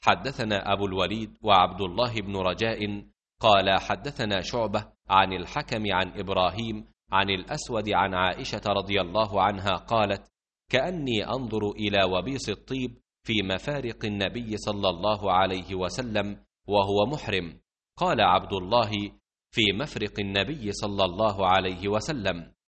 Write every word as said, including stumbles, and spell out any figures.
حدثنا أبو الوليد وعبد الله بن رجاء قال حدثنا شعبة عن الحكم عن إبراهيم عن الأسود عن عائشة رضي الله عنها قالت: كأني أنظر إلى وبيص الطيب في مفارق النبي صلى الله عليه وسلم وهو محرم. قال عبد الله: في مفرق النبي صلى الله عليه وسلم.